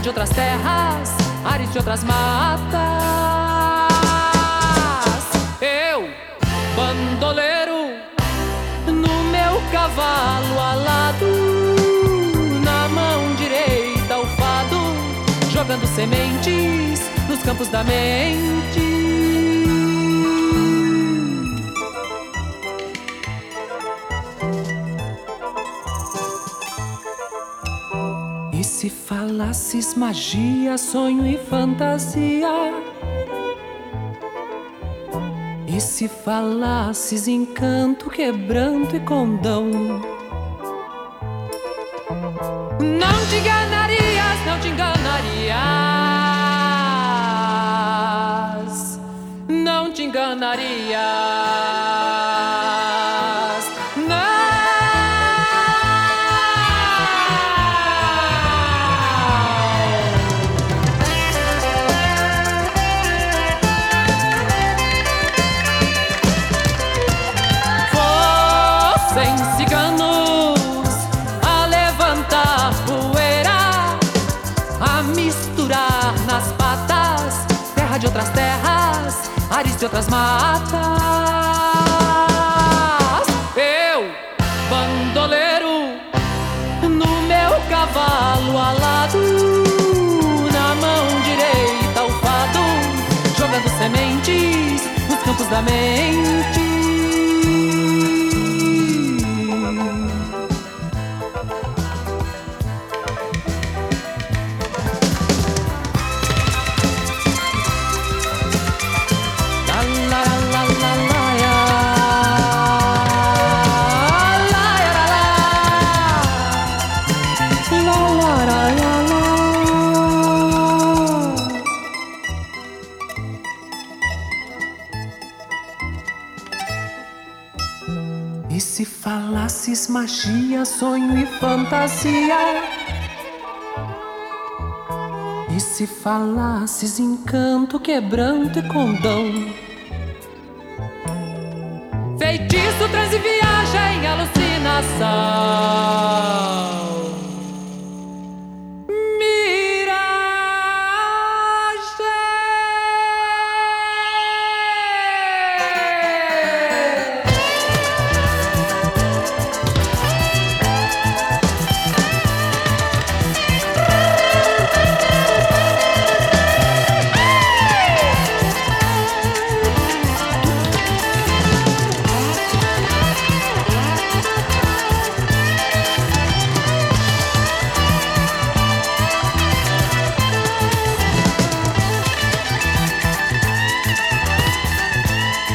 de outras terras, ares de outras matas. Eu, bandoleiro, no meu cavalo alado, na mão direita o fado, jogando sementes nos campos da mente. E se falasses magia, sonho e fantasia? E se falasses encanto, quebranto e condão? Não te enganarias, não te enganarias, não te enganarias. Ciganos a levantar poeira, a misturar nas patas terra de outras terras, ares de outras matas. Eu, bandoleiro, no meu cavalo alado, na mão direita o fado, jogando sementes nos campos da mente. E se falasses magia, sonho e fantasia? E se falasses encanto, quebranto e condão? Feitiço, transe, viagem, alucinação.